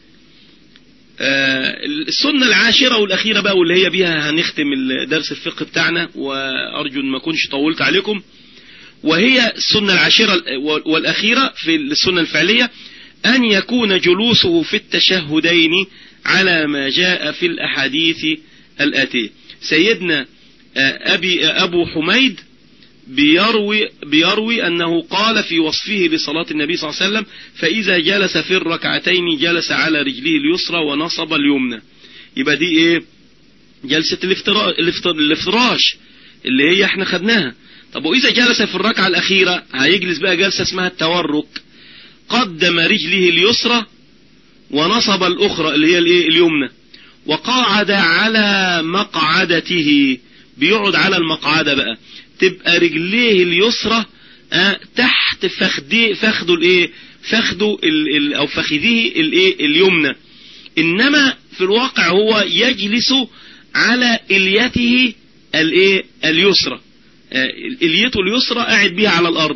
آه السنة العاشرة والأخيرة بقى واللي هي بيها هنختم درس الفقه بتاعنا، وأرجو أن ما كنش طولت عليكم، وهي السنة العاشرة والأخيرة في السنة الفعلية أن يكون جلوسه في التشهدين على ما جاء في الأحاديث الآتية. سيدنا أبي أبو حميد بيروي, بيروي أنه قال في وصفه لصلاة النبي صلى الله عليه وسلم فإذا جلس في الركعتين جلس على رجله اليسرى ونصب اليمنى. يبقى دي إيه؟ جلسة الافتراش اللي هي احنا خدناها. طب وإذا جلس في الركعة الأخيرة هيجلس بقى جلسة اسمها التورك، قدم رجله اليسرى ونصب الأخرى اللي هي الايه اليمنى، وقعد على مقعدته، بيقعد على المقعدة بقى، تبقى رجليه اليسرى اه تحت فخدي فخده الايه فخده ال ال او فخذه الايه اليمنى، انما في الواقع هو يجلس على اليته الايه اليسرى، اه اليته اليسرى قاعد بيها على الارض،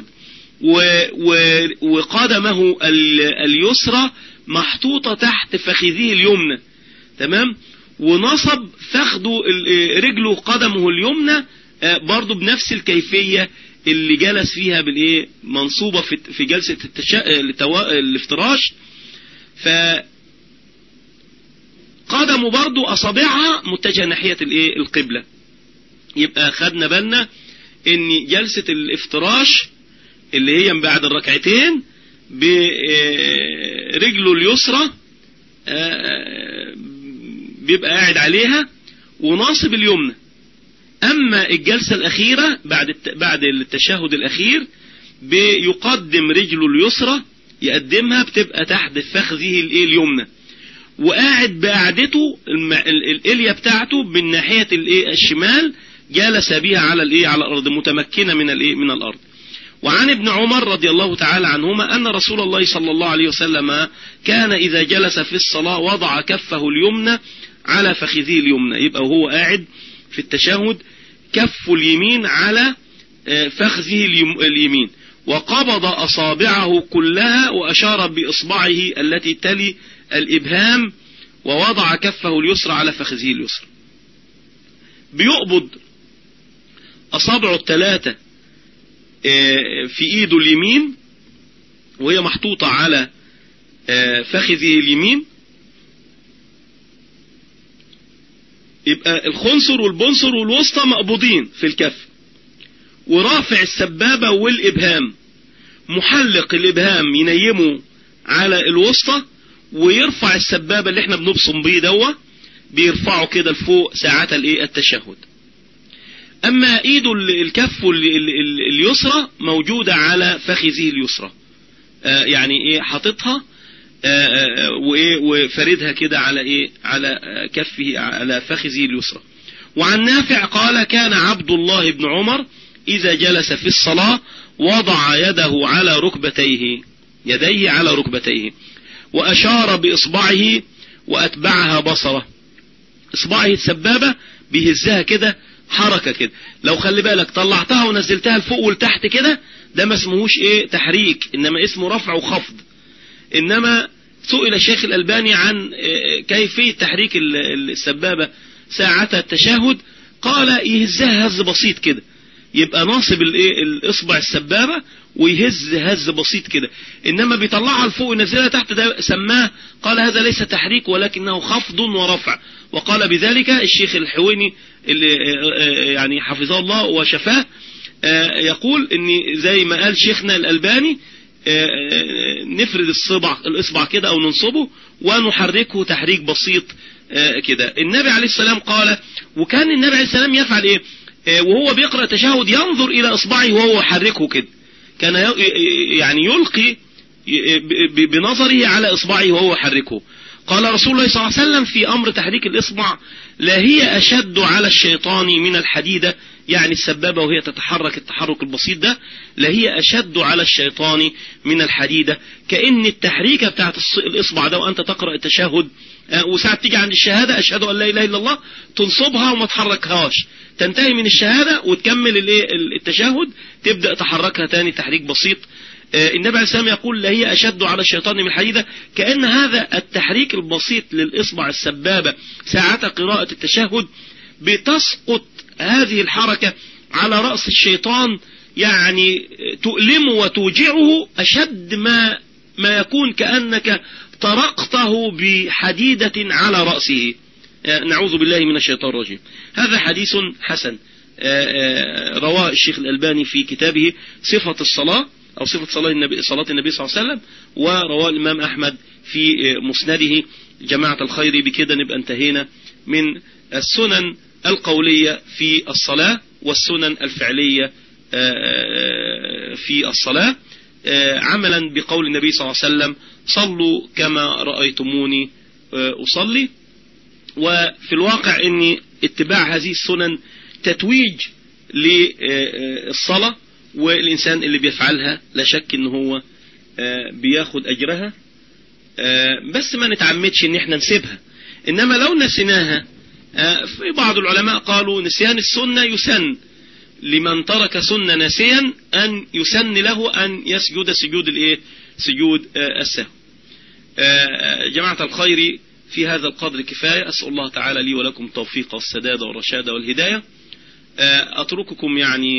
وقدمه اليسرى محطوطة تحت فخذه اليمنى، تمام، ونصب فخده رجله قدمه اليمنى برضو بنفس الكيفية اللي جلس فيها بالايه منصوبة في جلسة الافتراش، فقدمه برضو اصابعها متجهة ناحية الايه القبلة. يبقى خدنا بالنا ان جلسة الافتراش اللي هي من بعد الركعتين برجله اليسرى بيبقى قاعد عليها وناصب اليمنى. اما الجلسة الاخيرة بعد بعد التشهد الاخير بيقدم رجله اليسرى يقدمها، بتبقى تحت فخذه اليمنى، وقاعد بقعدته الالية بتاعته من ناحية الشمال، جلس بها على الايه على الارض، متمكنة من الايه من الارض. وعن ابن عمر رضي الله تعالى عنهما أن رسول الله صلى الله عليه وسلم كان إذا جلس في الصلاة وضع كفه اليمنى على فخذه اليمنى، يبقى وهو قاعد في التشهد كف اليمين على فخذه اليمين، وقبض أصابعه كلها وأشار بإصبعه التي تلي الإبهام، ووضع كفه اليسرى على فخذه اليسرى. بيقبض أصابعه الثلاثة في ايده اليمين وهي محطوطة على فخذه اليمين، يبقى الخنصر والبنصر والوسطى مقبوضين في الكف، ورافع السبابة والإبهام، محلق الإبهام ينيمه على الوسطى، ويرفع السبابة اللي احنا بنبصم بيه دوا بيرفعه كده لفوق ساعة الايه التشهد. اما ايده الكف اليسرى موجودة على فخذه اليسرى، آه يعني ايه حاططها آه وايه وفردها كده على ايه على كفه على فخذه اليسرى. وعن نافع قال كان عبد الله بن عمر اذا جلس في الصلاة وضع يده على ركبتيه يديه على ركبتيه واشار باصبعه واتبعها بصره، اصبعه السبابة بيهزها كده حركة كده، لو خلي بالك طلعتها ونزلتها لفوق ولتحت كده ده ما اسمهوش ايه تحريك، انما اسمه رفع وخفض. انما سئل الشيخ الألباني عن كيفية تحريك السبابة ساعة التشهد، قال يهزها هز بسيط كده، يبقى ناصب الايه الاصبع السبابة ويهز هز بسيط كده، انما بيطلعها لفوق وينزلها تحت ده سماه، قال هذا ليس تحريك ولكنه خفض ورفع. وقال بذلك الشيخ الحويني اللي يعني حفظه الله وشفاه، يقول ان زي ما قال شيخنا الألباني نفرد الصبع الاصبع كده او ننصبه ونحركه تحريك بسيط كده. النبي عليه السلام قال، وكان النبي عليه السلام يفعل ايه وهو بيقرأ التشهد، ينظر الى اصبعه وهو يحركه كده، كان يعني يلقي بنظره على اصبعه وهو يحركه. قال رسول الله صلى الله عليه وسلم في امر تحريك الاصبع لا هي اشد على الشيطان من الحديدة، يعني السبابة وهي تتحرك التحرك البسيط ده لا هي اشد على الشيطان من الحديدة، كأن التحريكة بتاعت الاصبع ده وانت تقرأ التشهد وساعة تيجي عند الشهادة اشهد ان لا اله الا الله تنصبها وما تحركهاش، تنتهي من الشهادة وتكمل التشهد تبدأ تحركها تاني تحريك بسيط. النبي عليه السلام يقول لا هي أشد على الشيطان من الحديدة، كأن هذا التحريك البسيط للإصبع السبابة ساعة قراءة التشهد بتسقط هذه الحركة على رأس الشيطان، يعني تؤلمه وتوجعه أشد ما ما يكون كأنك طرقته بحديدة على رأسه، نعوذ بالله من الشيطان الرجيم. هذا حديث حسن رواه الشيخ الألباني في كتابه صفة الصلاة أو صفة صلاة النبي, صلاة النبي صلى الله عليه وسلم، ورواه الإمام أحمد في مسنده. جماعة الخير بكده نبقى انتهينا من السنن القولية في الصلاة والسنن الفعلية في الصلاة عملا بقول النبي صلى الله عليه وسلم صلوا كما رأيتموني أصلي. وفي الواقع ان اتباع هذه السنن تتويج للصلاة، والإنسان اللي بيفعلها لا شك ان هو بياخد أجرها، بس ما نتعمدش ان احنا نسيبها. انما لو نسيناها، في بعض العلماء قالوا نسيان السنة يسن لمن ترك سنة ناسيا أن يسن له أن يسجد سجود الايه سجود السهو. جماعة الخير، في هذا القدر كفاية. أسأل الله تعالى لي ولكم التوفيق والسداد والرشاد والهداية. أترككم يعني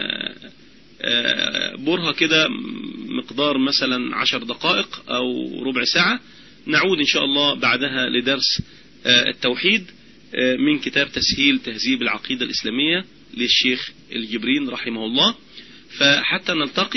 برهة كده مقدار مثلا عشر دقائق أو ربع ساعة، نعود إن شاء الله بعدها لدرس التوحيد من كتاب تسهيل تهذيب العقيدة الإسلامية للشيخ الجبرين رحمه الله. فحتى نلتقي